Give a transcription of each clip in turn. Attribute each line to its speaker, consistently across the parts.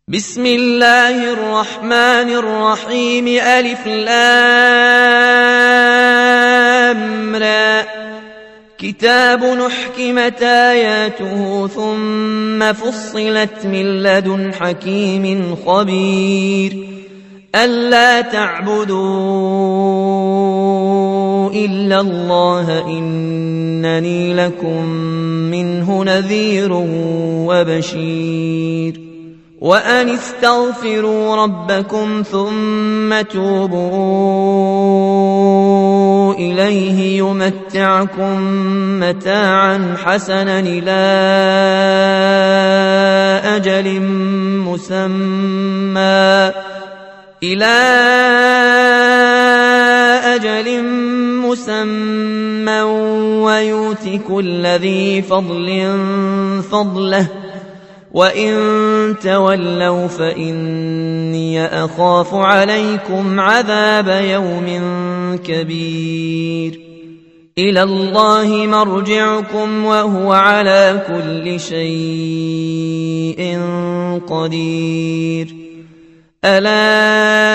Speaker 1: بسم الله الرحمن الرحيم ألف لام را كتاب نحكمت آياته ثم فصلت من لدن حكيم خبير ألا تعبدوا إلا الله إنني لكم منه نذير وبشير وأن استغفروا ربكم ثم توبوا إليه يمتعكم متاعا حسنا إلى أجل مسمى ويؤت كل ذي فضل فضله وإن تولوا فإني أخاف عليكم عذاب يوم كبير إلى الله مرجعكم وهو على كل شيء قدير ألا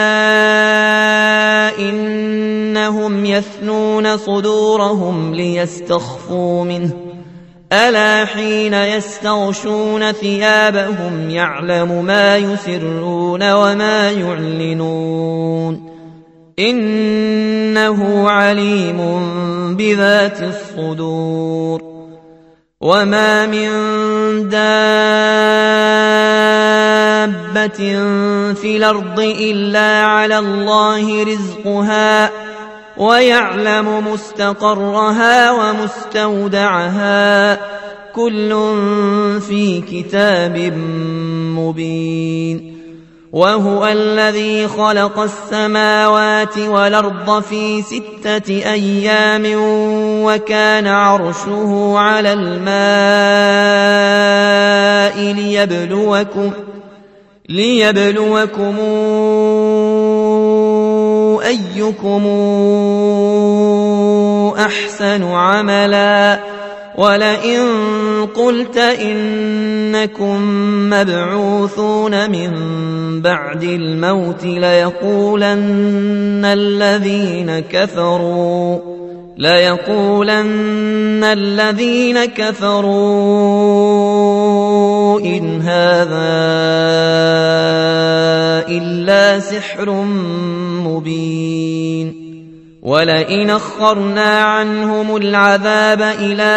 Speaker 1: إنهم يثنون صدورهم ليستخفوا منه ألا حين يستغشون ثيابهم يعلم ما يسرون وما يعلنون إنه عليم بذات الصدور وما من دابة في الأرض إلا على الله رزقها ويعلم مستقرها ومستودعها كل في كتاب مبين وهو الذي خلق السماوات والأرض في 6 أيام وكان عرشه على الماء ليبلوكم أيكم أحسن عملا ولئن قلت إنكم مبعوثون من بعد الموت ليقولن الذين كفروا إن هذا إلا سحر مبين ولئن أخرنا عنهم العذاب إلى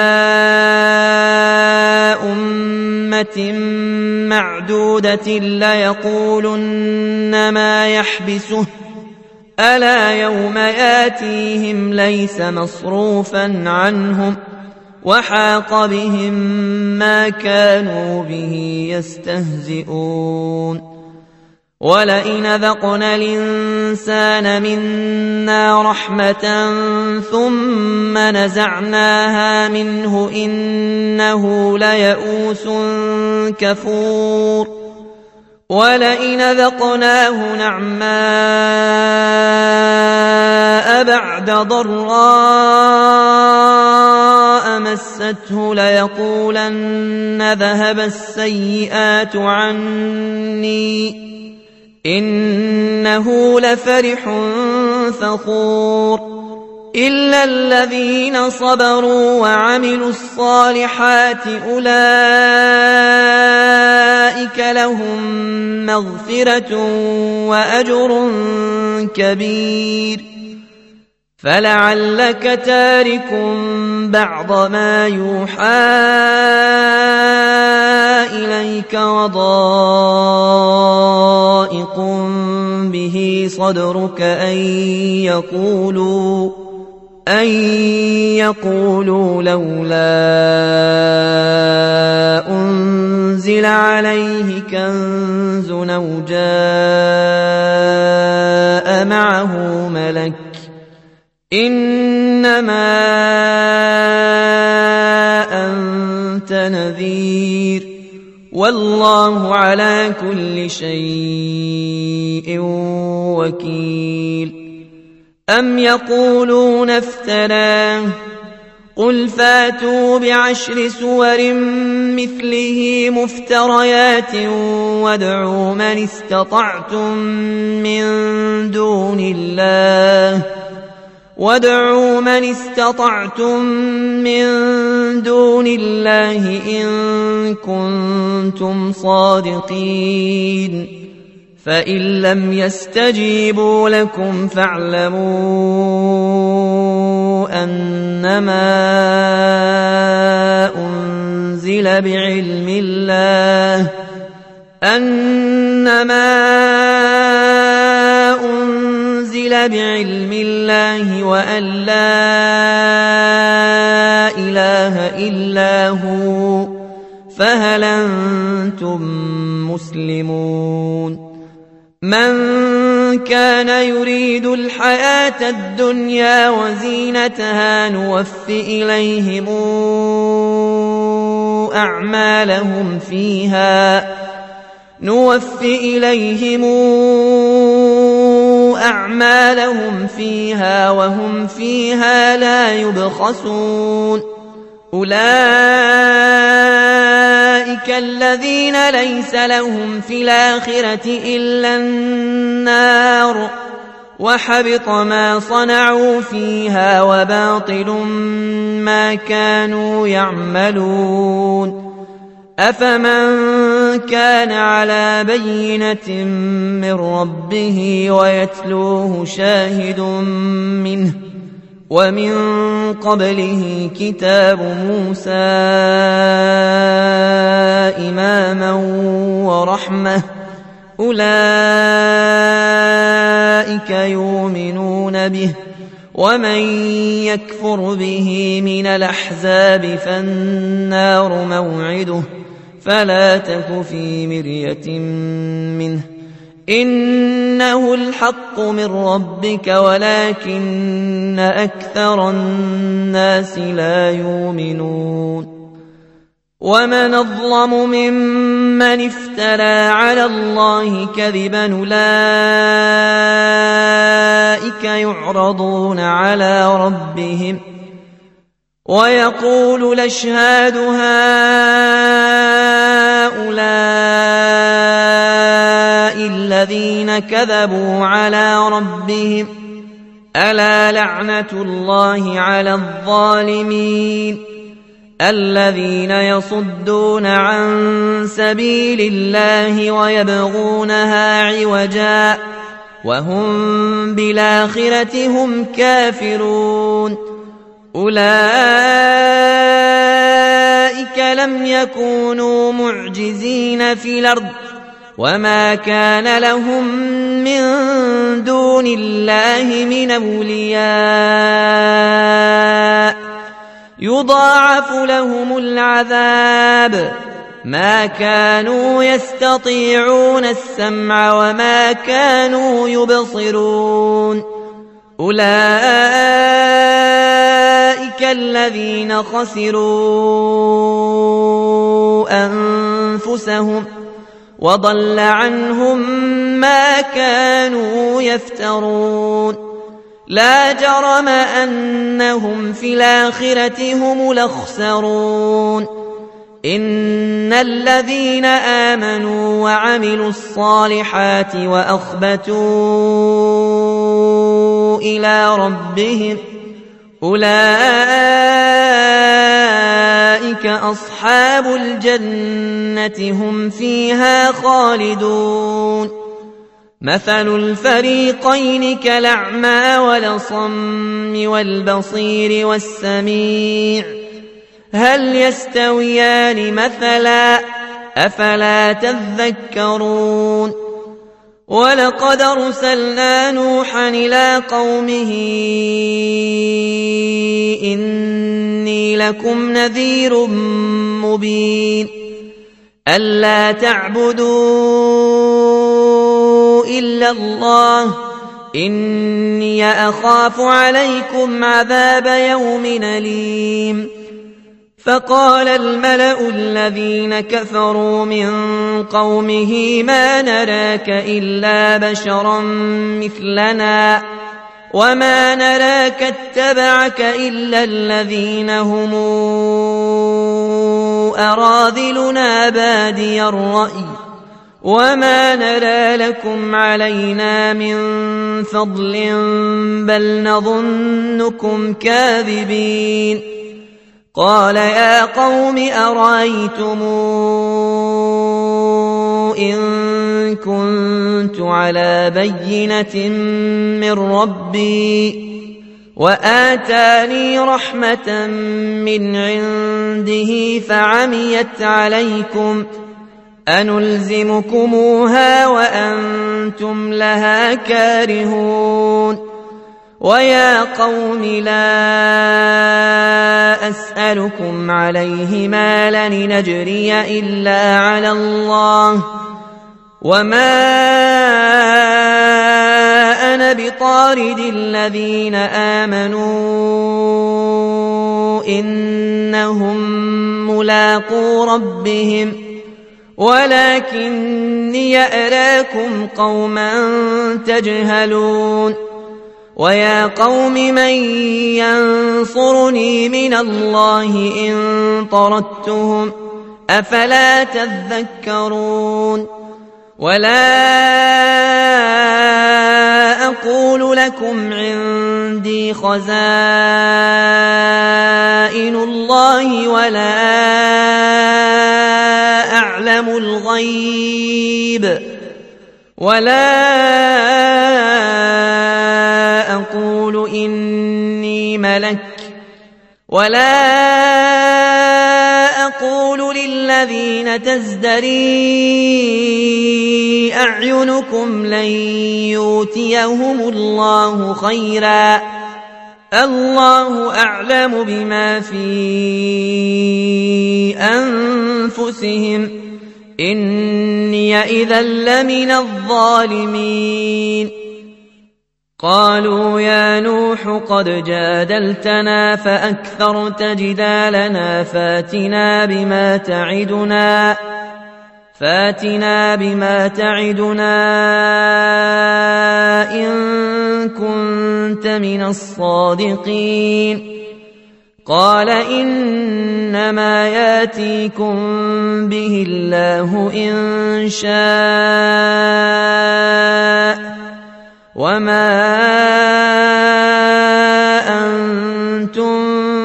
Speaker 1: أمة معدودة ليقولن ما يحبسه ألا يوم ياتيهم ليس مصروفا عنهم وحاق بهم ما كانوا به يستهزئون ولئن ذقنا الإنسان منا رحمة ثم نزعناها منه إنه ليئوس كفور ولئن ذقناه نعماء بعد ضراء مسته ليقولن ذهب السيئات عني إنه لفرح فخور إلا الذين صبروا وعملوا الصالحات أولئك لهم مغفرة وأجر كبير فلعلك تارك بعض ما يوحى إليك وضائق به صدرك أن يقولوا لولا أنزل عليه كنز أو جاء معه ملك إنما أنت نذير والله على كل شيء وكيل أم يقولون افتراه قل فاتوا ب10 سور مثله مفتريات وادعوا من استطعتم من دون الله إن كنتم صادقين فإن لم يستجيبوا لكم فاعلموا أنما أنزل بعلم الله وأن لا إله إلا هو فهل أنتم مسلمون من كان يريد الحياة الدنيا وزينتها نوف إليهم أعمالهم فيها وهم فيها لا يبخسون أولئك الذين ليس لهم في الآخرة إلا النار وحبط ما صنعوا فيها وباطل ما كانوا يعملون أفمن كان على بينة من ربه ويتلوه شاهد منه ومن قبله كتاب موسى إماما ورحمة أولئك يؤمنون به ومن يكفر به من الأحزاب فالنار موعده فلا تك في مرية منه إنه الحق من ربك ولكن أكثر الناس لا يؤمنون ومن أظلم ممن افترى على الله كذبا أولئك يعرضون على ربهم ويقول الأشهاد هؤلاء الذين كذبوا على ربهم ألا لعنة الله على الظالمين الذين يصدون عن سبيل الله ويبغونها عوجا وهم بالآخرة هم كافرون أولئك لم يكونوا معجزين في الأرض وما كان لهم من دون الله من أولياء يضاعف لهم العذاب ما كانوا يستطيعون السمع وما كانوا يبصرون أولئك الذين خسروا أنفسهم وضل عنهم ما كانوا يفترون لا جرم أنهم في الآخرة هم الأخسرون إن الذين آمنوا وعملوا الصالحات وأخبتوا إلى ربهم أولئك أصحاب الجنة هم فيها خالدون مثل الفريقين كالأعمى والأصم والبصير والسميع هل يستويان مثلا أفلا تذكرون ولقد أرسلنا نوحا إلى قومه إني لكم نذير مبين ألا تعبدوا إلا الله إني أخاف عليكم عذاب يوم أليم فقال الملأ الذين كفروا من قومه ما نراك إلا بشرا مثلنا وما نراك اتبعك إلا الذين هم أراذلنا بادي الرأي وما نرى لكم علينا من فضل بل نظنكم كاذبين قال يا قوم أرأيتم إن كنت على بينة من ربي وآتاني رحمة من عنده فعميت عليكم أنلزمكموها وأنتم لها كارهون ويا قوم لا أسألكم عليه مالا نجري إلا على الله وما أنا بطارد الذين آمنوا إنهم ملاقو ربهم ولكني أراكم قوما تجهلون ويا قوم من ينصرني من الله إن طردتهم أفلا تذكرون ولا أقول لكم عندي خزائن الله ولا أعلم الغيب ولا أقول إني ملك ولا أقول للذين تزدري أعينكم لن يؤتيهم الله خيرا الله أعلم بما في أنفسهم إني إذا لمن الظالمين قالوا يا نوح قد جادلتنا فأكثرت جدالنا فاتنا بما تعدنا إن كنت من الصادقين قال إنما ياتيكم به الله إن شاء وما أنتم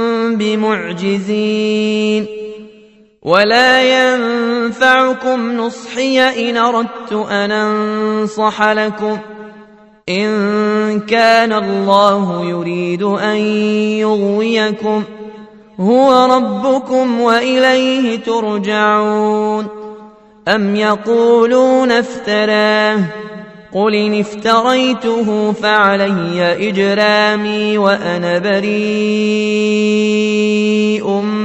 Speaker 1: بمعجزين ولا ينفعكم نصحي إن أردت أن أنصح لكم إن كان الله يريد أن يغويكم هو ربكم وإليه ترجعون أم يقولون افتراه قل إن افتريته فعلي إجرامي وأنا بريء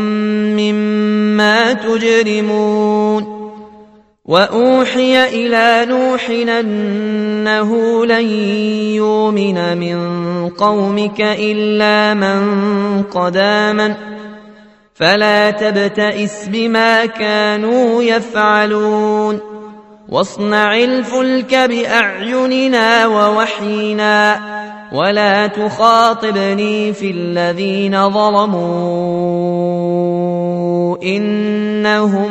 Speaker 1: مما تجرمون وأوحي إلى نوح أنه لن يؤمن من قومك إلا من قد آمن فلا تبتئس بما كانوا يفعلون واصنع الفلك بأعيننا ووحينا ولا تخاطبني في الذين ظلموا إنهم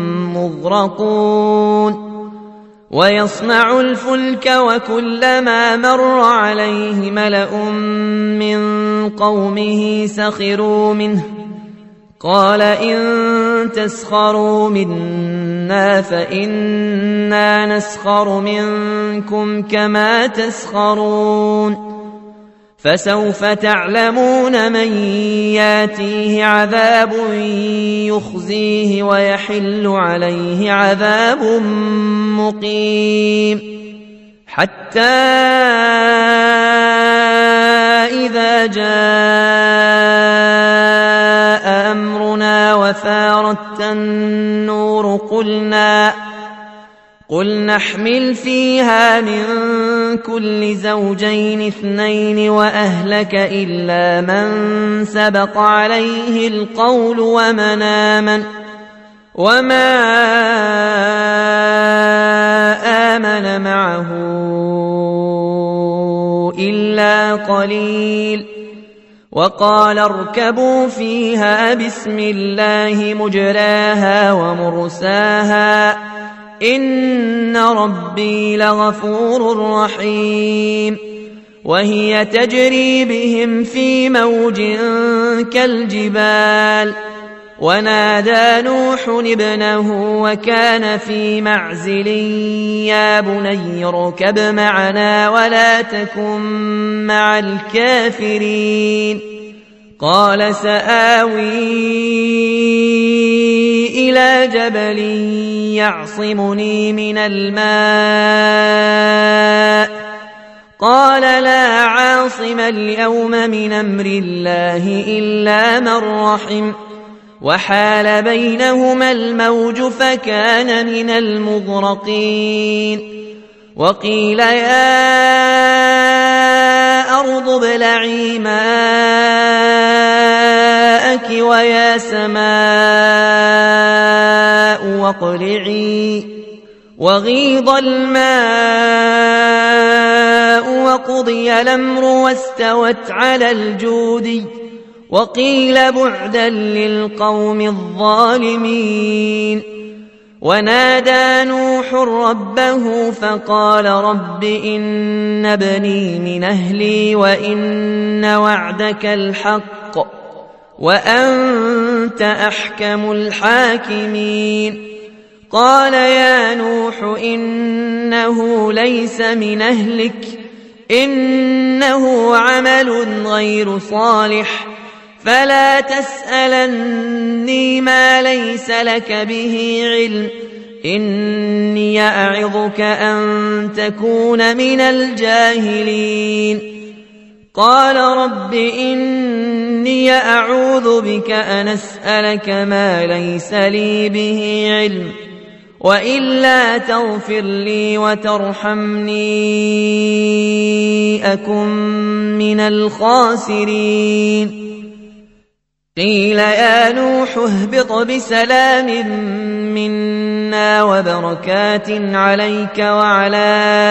Speaker 1: مغرقون ويصنع الفلك وكلما مر عليه ملأ من قومه سخروا منه قال إن تسخروا منا فإنا نسخر منكم كما تسخرون فسوف تعلمون من ياتيه عذاب يخزيه ويحل عليه عذاب مقيم حتى إذا جاء أمرنا وفارت النور قل نحمل فيها من كل زوجين اثنين وأهلك إلا من سبق عليه القول ومن آمن وما آمن معه إلا إلا قليل وقال اركبوا فيها بسم الله مجراها ومرساها إن ربي لغفور رحيم وهي تجري بهم في موج كالجبال ونادى نوح ابنه وكان في معزل يا بني اركب معنا ولا تكن مع الكافرين قال سآوي إلى جبل يعصمني من الماء قال لا عاصم اليوم من أمر الله إلا من رحم وحال بينهما الموج فكان من المغرقين وقيل يا أرض ابلعي ماءك ويا سماء واقلعي وغيض الماء وقضي الأمر واستوت على الجودي وقيل بعدا للقوم الظالمين ونادى نوح ربه فقال رب إن ابني من أهلي وإن وعدك الحق وأنت أحكم الحاكمين قال يا نوح إنه ليس من أهلك إنه عمل غير صالح فلا تسألني ما ليس لك به علم إني أعظك أن تكون من الجاهلين قال رب إني أعوذ بك أن أسألك ما ليس لي به علم وإلا تغفر لي وترحمني أكن من الخاسرين قيل يا نوح اهبط بسلام منا وبركات عليك وعلى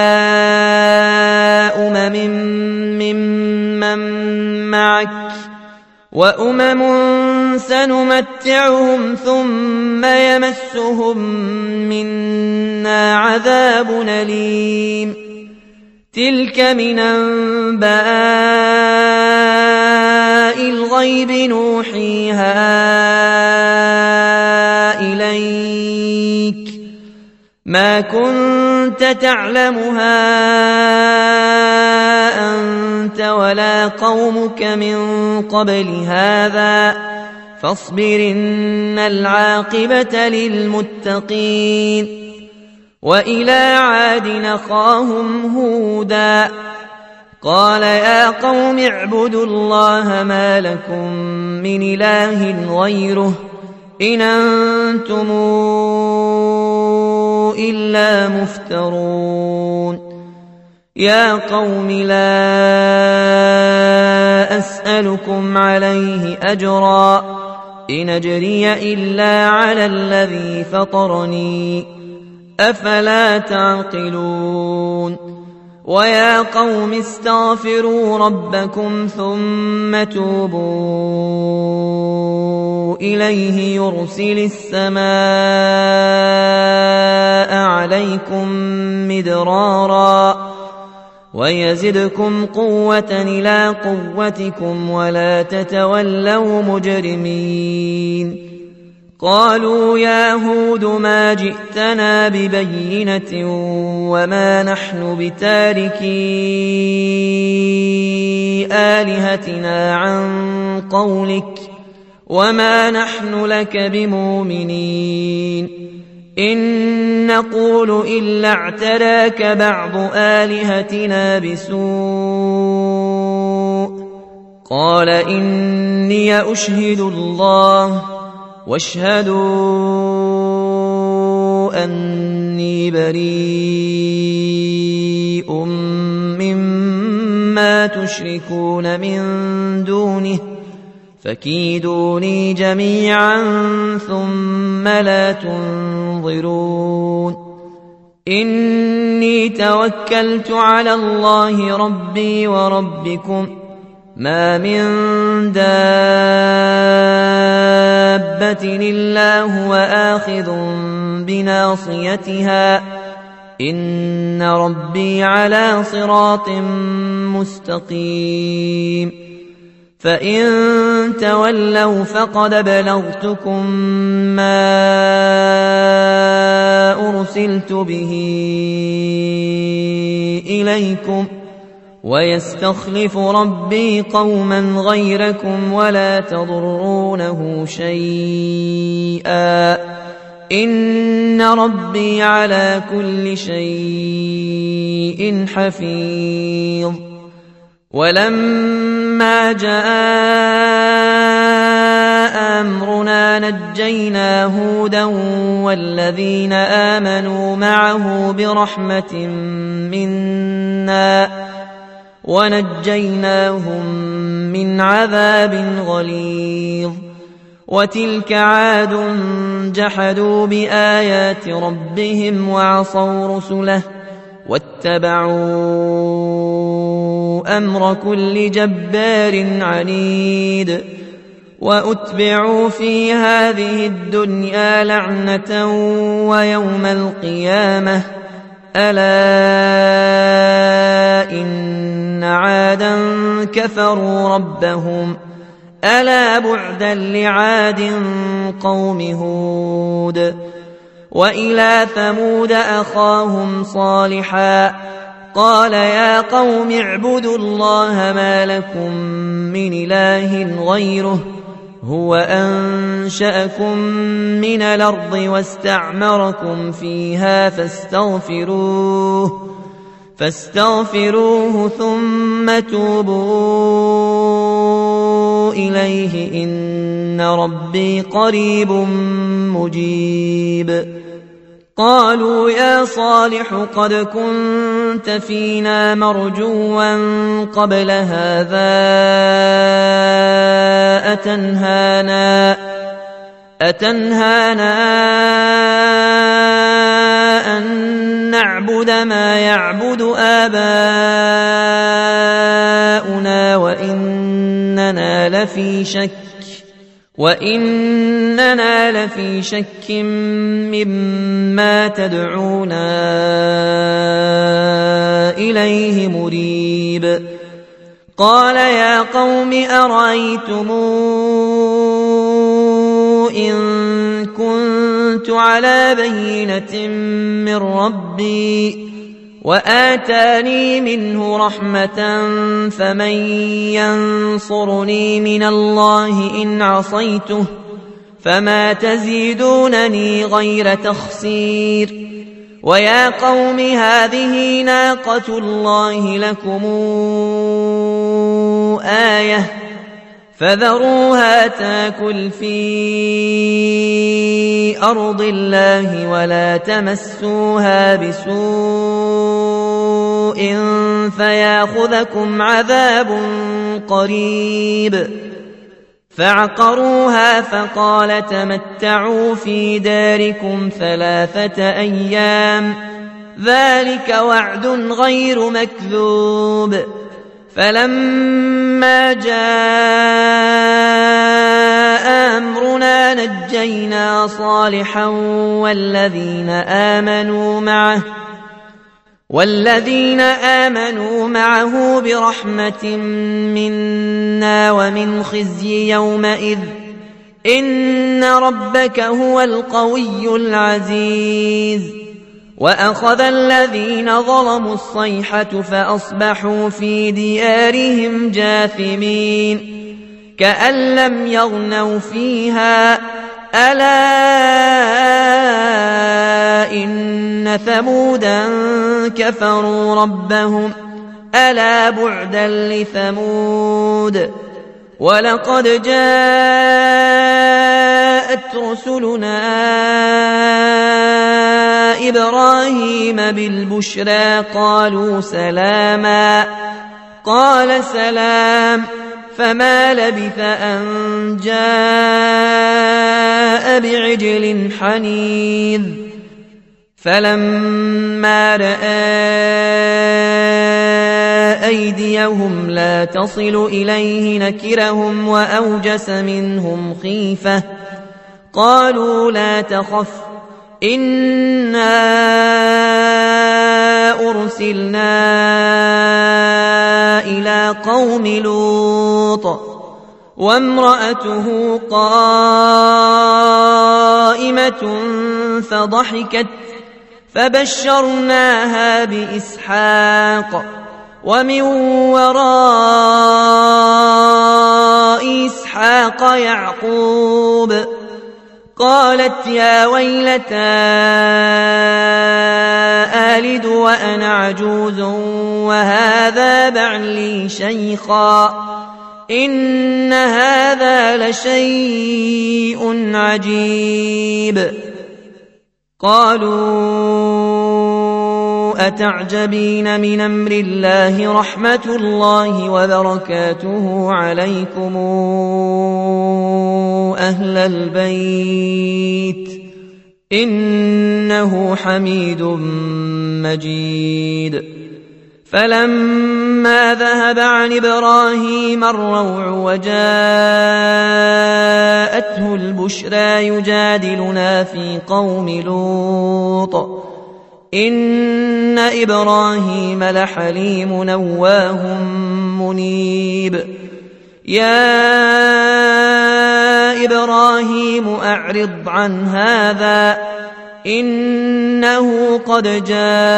Speaker 1: ممن معك وأمم سنمتعهم ثم يمسهم منا عذاب أليم تلك من أنباء الغيب نوحيها إليك ما كنت تعلمها أنت ولا قومك من قبل هذا فاصبر إن العاقبة للمتقين وإلى عاد أخاهم هودا قال يا قوم اعبدوا الله ما لكم من إله غيره إن أنتم إلا مفترون يا قوم لا أسألكم عليه أجرا إن أجري إلا على الذي فطرني أفلا تعقلون ويا قوم استغفروا ربكم ثم توبوا إليه يرسل السماء عليكم مدرارا ويزدكم قوة إلى قوتكم ولا تتولوا مجرمين قالوا يا هود ما جئتنا ببينة وما نحن بتاركي آلهتنا عن قولك وما نحن لك بمؤمنين إن نقول إلا اعتراك بعض آلهتنا بسوء قال إني أشهد الله واشهدوا أني بريء مما تشركون من دونه فكيدوني جميعا ثم لا تنظرون إني توكلت على الله ربي وربكم ما من دابة إلا هو آخذ بناصيتها إن ربي على صراط مستقيم فإن تولوا فقد بلغتكم ما أرسلت به إليكم ويستخلف ربي قوما غيركم ولا تضرونه شيئا إن ربي على كل شيء حفيظ ولما جاء أمرنا نجينا هودا والذين آمنوا معه برحمة منا ونجيناهم من عذاب غليظ وتلك عاد جحدوا بآيات ربهم وعصوا رسله واتبعوا أمر كل جبار عنيد وأتبعوا في هذه الدنيا لعنة ويوم القيامة ألا إن عادا كفروا ربهم ألا بعدا لعاد قوم هود وإلى ثمود أخاهم صالحا قال يا قوم اعبدوا الله ما لكم من إله غيره هو أنشأكم من الأرض واستعمركم فيها فاستغفروه ثم توبوا إليه إن ربي قريب مجيب قالوا يا صالح قد كنت فينا مرجوا قبل هذا أتنهانا أن نعبد ما يعبد آباؤنا وإننا لفي شك مما تدعونا إليه مريب قال يا قوم أرأيتم إن كنت على بينة من ربي وآتاني منه رحمة فمن ينصرني من الله إن عصيته فما تزيدونني غير تخسير ويا قوم هذه ناقة الله لكم آية فذروها تاكل في أرض الله ولا تمسوها بسوء فياخذكم عذاب قريب فعقروها فقال تمتعوا في داركم 3 أيام ذلك وعد غير مكذوب فلما جاء أمرنا نجينا صالحا والذين آمنوا معه برحمة منا ومن خزي يومئذ إن ربك هو القوي العزيز وأخذ الذين ظلموا الصيحة فأصبحوا في ديارهم جاثمين كأن لم يغنوا فيها ألا إن ثمودا كفروا ربهم ألا بعدا لثمود ولقد جاءت رسلنا إبراهيم بالبشرى قالوا سلاما قال سلام فما لبث أن جاء بعجل حنيذ فلما رأى أيديهم لا تصل إليه نكرهم وأوجس منهم خيفة. قالوا لا تخف إنا أرسلنا إلى قوم لوط وامرأته قائمة فضحكت فبشرناها بإسحاق ومن وراء إسحاق يعقوب. قالت يا ويلتى آلد وأنا عجوز وهذا بعلي شيخا إن هذا لشيء عجيب. قالوا أتعجبين من أمر الله رحمة الله وبركاته عليكم أهل البيت إنه حميد مجيد. فلما ذهب عن إبراهيم الروع وجاءته البشرى يجادلنا في قوم لوط إن إبراهيم لحليم أواه منيب. يا إبراهيم أعرض عن هذا إنه قد جاء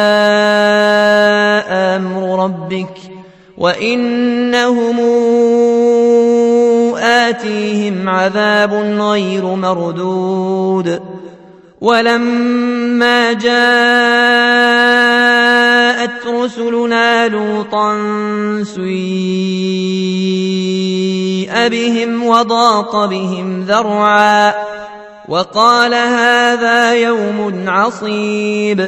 Speaker 1: أمر ربك وإنهم آتيهم عذاب غير مردود. ولما جاءت رسلنا لوطا سيء بهم وضاق بهم ذرعا وقال هذا يوم عصيب.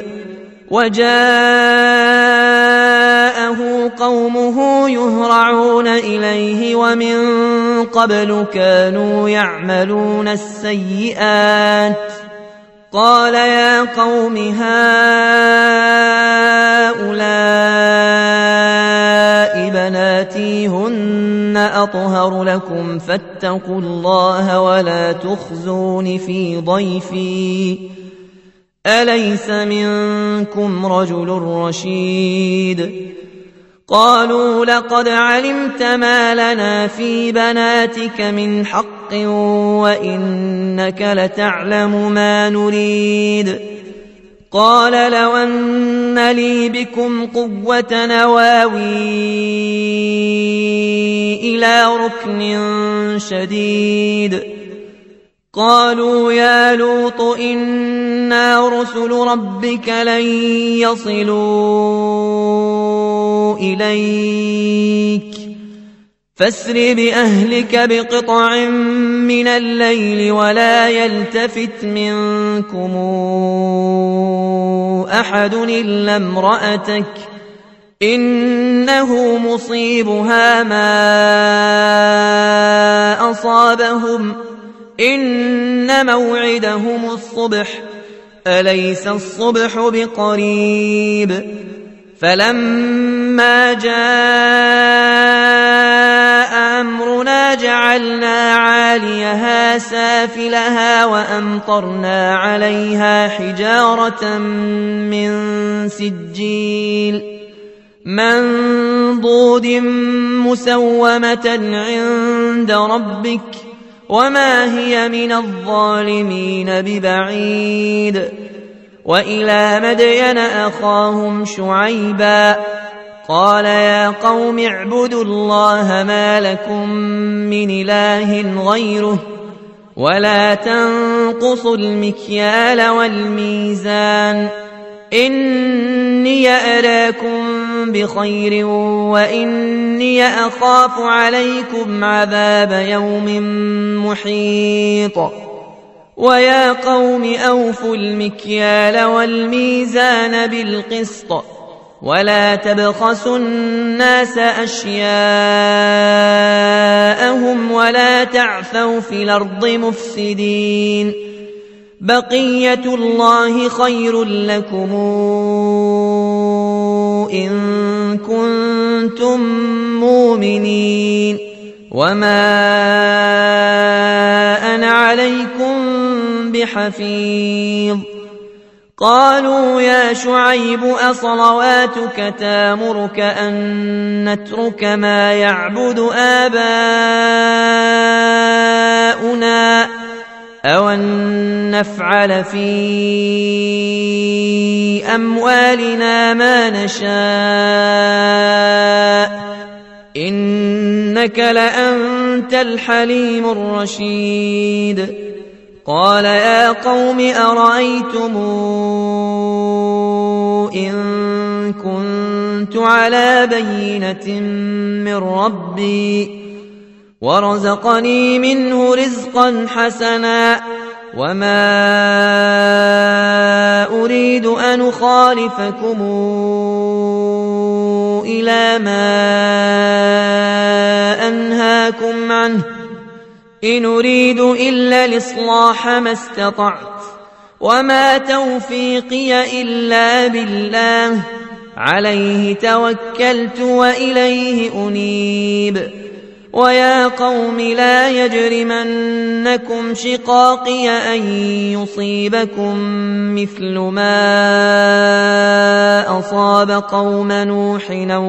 Speaker 1: وجاءه قومه يهرعون إليه ومن قبل كانوا يعملون السيئات. قال يا قوم هؤلاء بناتي هن أطهر لكم فاتقوا الله ولا تخزون في ضيفي أليس منكم رجل رشيد. قالوا لقد علمت ما لنا في بناتك من حق وإنك لتعلم ما نريد. قال لو أن لي بكم قوة نواوي إلى ركن شديد. قالوا يا لوط إنا رسل ربك لن يصلوا إليك فاسر بأهلك بقطع من الليل ولا يلتفت منكم أحد إلا امرأتك إنه مصيبها ما أصابهم إن موعدهم الصبح أليس الصبح بقريب. فلما جاء أمرنا جعلنا عاليها سافلها وأمطرنا عليها حجارة من سجيل منضود مسومة عند ربك وما هي من الظالمين ببعيد. وإلى مدين أخاهم شعيبا قال يا قوم اعبدوا الله ما لكم من إله غيره ولا تنقصوا المكيال والميزان إني أراكم بخير وإني أخاف عليكم عذاب يوم محيط. ويا قوم أوفوا المكيال والميزان بالقسط ولا تبخسوا الناس أشياءهم ولا تعثوا في الأرض مفسدين. بقية الله خير لكم إن كنتم مؤمنين وما أنا عليكم بحفيظ قالوا يا شعيب أصلواتك تامرك أن نترك ما يعبد آباؤنا أو أن نفعل في أموالنا ما نشاء إنك لأنت الحليم الرشيد قال يا قوم أرأيتم إن كنت على بينة من ربي ورزقني منه رزقا حسنا وما أريد أن أخالفكم إلى ما أنهاكم عنه إن أريد إلا الإصلاح ما استطعت وما توفيقي إلا بالله عليه توكلت وإليه أنيب ويا قوم لا يجرمنكم شقاقي أن يصيبكم مثل ما أصاب قوم نوح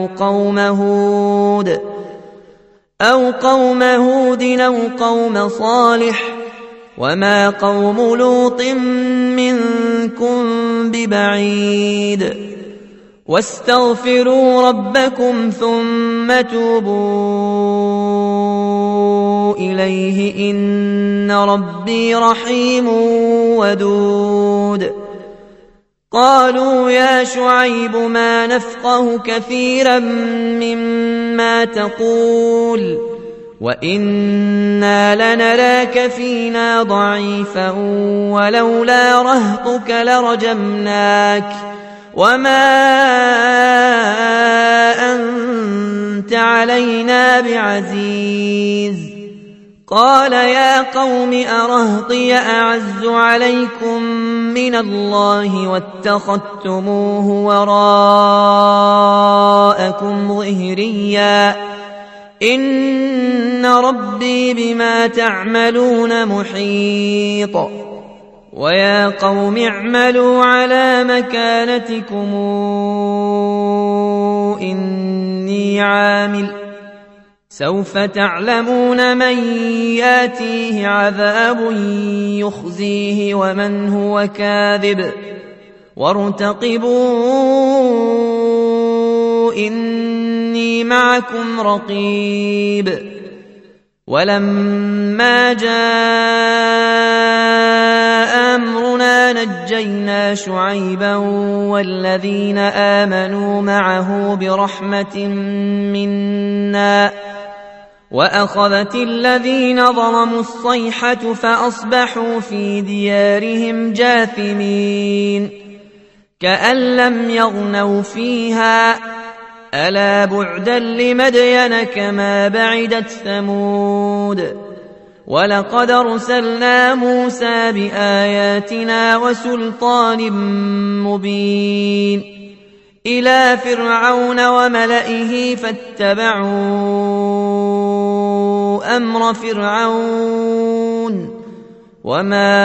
Speaker 1: أو قوم هود أو قوم صالح وما قوم لوط منكم ببعيد واستغفروا ربكم ثم توبوا إليه إن ربي رحيم ودود قالوا يا شعيب ما نفقه كثيرا مما تقول وإنا لنراك فينا ضعيفا ولولا رهطك لرجمناك وما أنت علينا بعزيز قال يا قوم أرهطي أعز عليكم من الله واتخذتموه وراءكم ظهريا إن ربي بما تعملون محيط ويا قوم اعملوا على مكانتكم إني عامل سوف تعلمون من ياتيه عذاب يخزيه ومن هو كاذب وارتقبوا إني معكم رقيب ولما جاء أمرنا نجينا شعيبا والذين آمنوا معه برحمة منا وأخذت الذين ظلموا الصيحة فأصبحوا في ديارهم جاثمين كأن لم يغنوا فيها ألا بعدا لمدين كما بعدت ثمود ولقد أرسلنا موسى بآياتنا وسلطان مبين إلى فرعون وملئه فاتبعوا أمر فرعون وما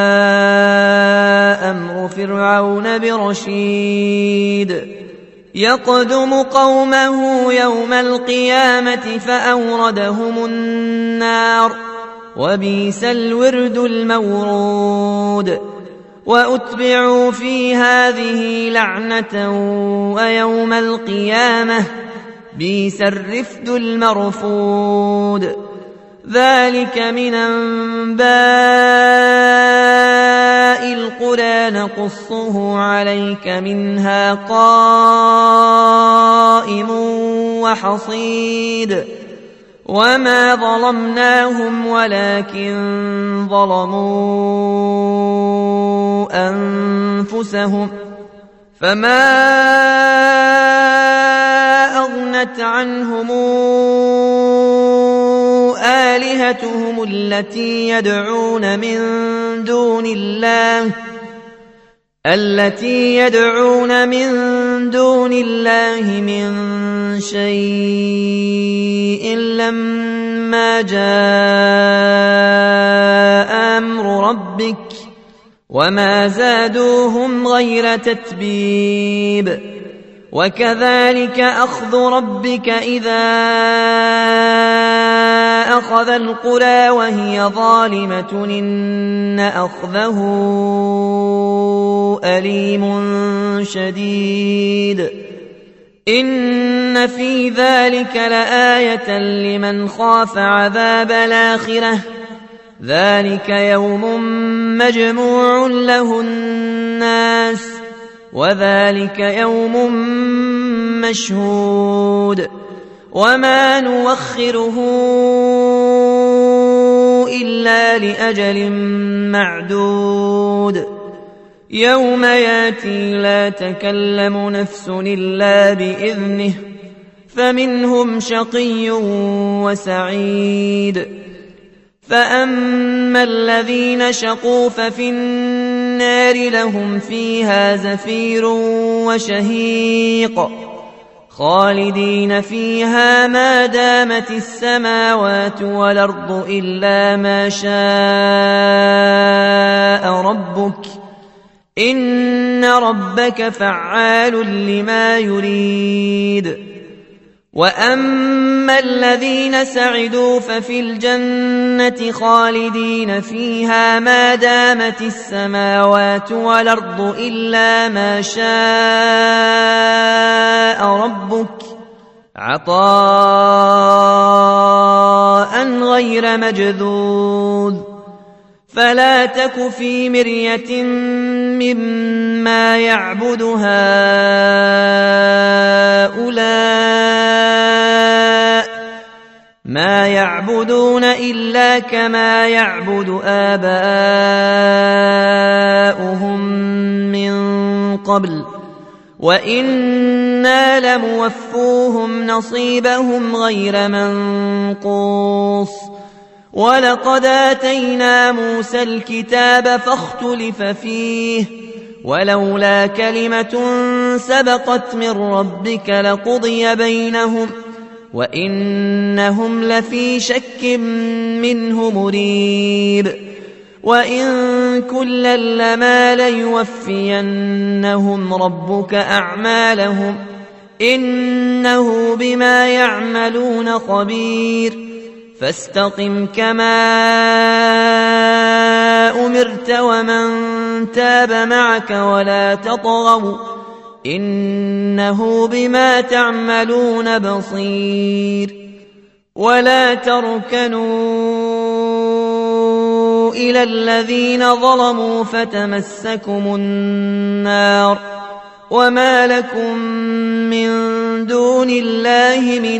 Speaker 1: أمر فرعون برشيد يقدم قومه يوم القيامة فأوردهم النار وبئس الورد المورود وأتبعوا في هذه لعنة ويوم القيامة بئس الرفد المرفود ذلك من أنباء القرى نقصه عليك منها قائم وحصيد وما ظلمناهم ولكن ظلموا أنفسهم فما أغنت عنهم آلهتهم التي يدعون من دون الله التي يدعون من دون الله من شيء لما جاء أمر ربك وما زادوهم غير تتبيب وكذلك أخذ ربك إذا أخذ القرى وهي ظالمة إن أخذه أليم شديد إن في ذلك لآية لمن خاف عذاب الآخرة ذلك يوم مجموع له الناس وذلك يوم مشهود وما نوخره إلا لأجل معدود يوم ياتي لا تكلم نفس إلا بإذنه فمنهم شقي وسعيد فأما الذين شقوا ففي النار لهم فيها زفير وشهيق خالدين فيها ما دامت السماوات والأرض إلا ما شاء ربك إن ربك فعال لما يريد وأما الذين سعدوا ففي الجنة خالدين فيها ما دامت السماوات والأرض إلا ما شاء ربك عطاء غير مجذوذ فلا تك في مرية مما يعبد هؤلاء ما يعبدون إلا كما يعبد آباؤهم من قبل وإنا لموفوهم نصيبهم غير منقوص ولقد آتينا موسى الكتاب فاختلف فيه ولولا كلمة سبقت من ربك لقضي بينهم وإنهم لفي شك منه مريب وإن كلا لما ليوفينهم ربك أعمالهم إنه بما يعملون خبير فاستقم كما أمرت ومن تاب معك ولا تطغوا إنه بما تعملون بصير ولا تركنوا إلى الذين ظلموا فتمسكم النار وما لكم من دون الله من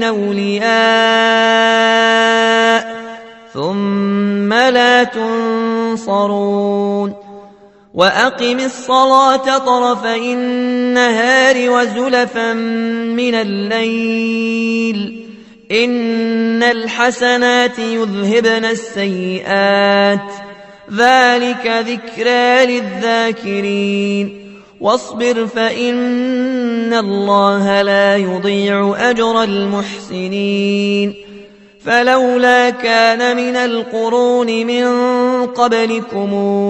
Speaker 1: أولياء ثم لا تنصرون وأقم الصلاة طرفي النهار وزلفا من الليل إن الحسنات يذهبن السيئات ذلك ذكرى للذاكرين واصبر فإن الله لا يضيع أجر المحسنين فلولا كان من القرون من قبلكم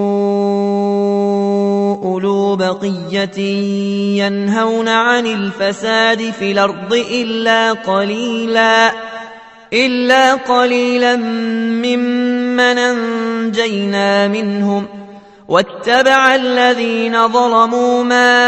Speaker 1: أولو بقية ينهون عن الفساد في الأرض إلا قليلا ممن أنجينا منهم واتبع الذين ظلموا ما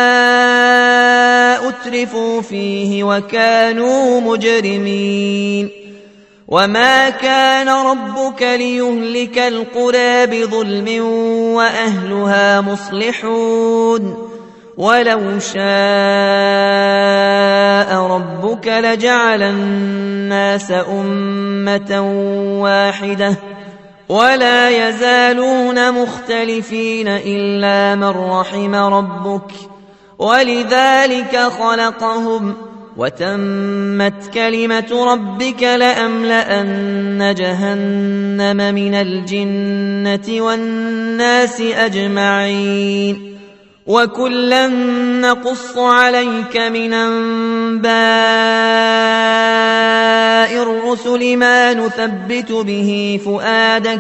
Speaker 1: أترفوا فيه وكانوا مجرمين وما كان ربك ليهلك القرى بظلم وأهلها مصلحون ولو شاء ربك لجعل الناس أمة واحدة ولا يزالون مختلفين إلا من رحم ربك ولذلك خلقهم وتمت كلمة ربك لأملأن جهنم من الجنة والناس أجمعين وكلا نقص عليك من أنباء الرسل ما نثبت به فؤادك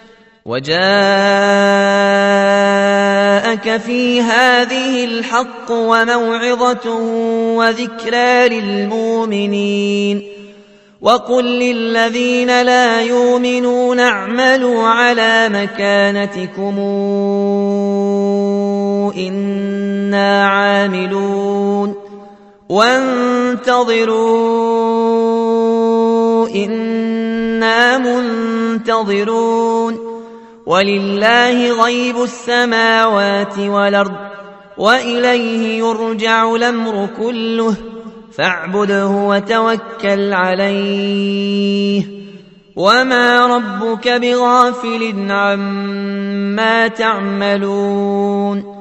Speaker 1: وجاءك في هذه الحق وموعظة وذكرى للمؤمنين وقل للذين لا يؤمنون اعملوا على مكانتكم إنا عاملون وانتظروا إنا منتظرون ولله غيب السماوات والأرض وإليه يرجع الأمر كله فاعبده وتوكل عليه وما ربك بغافل عما تعملون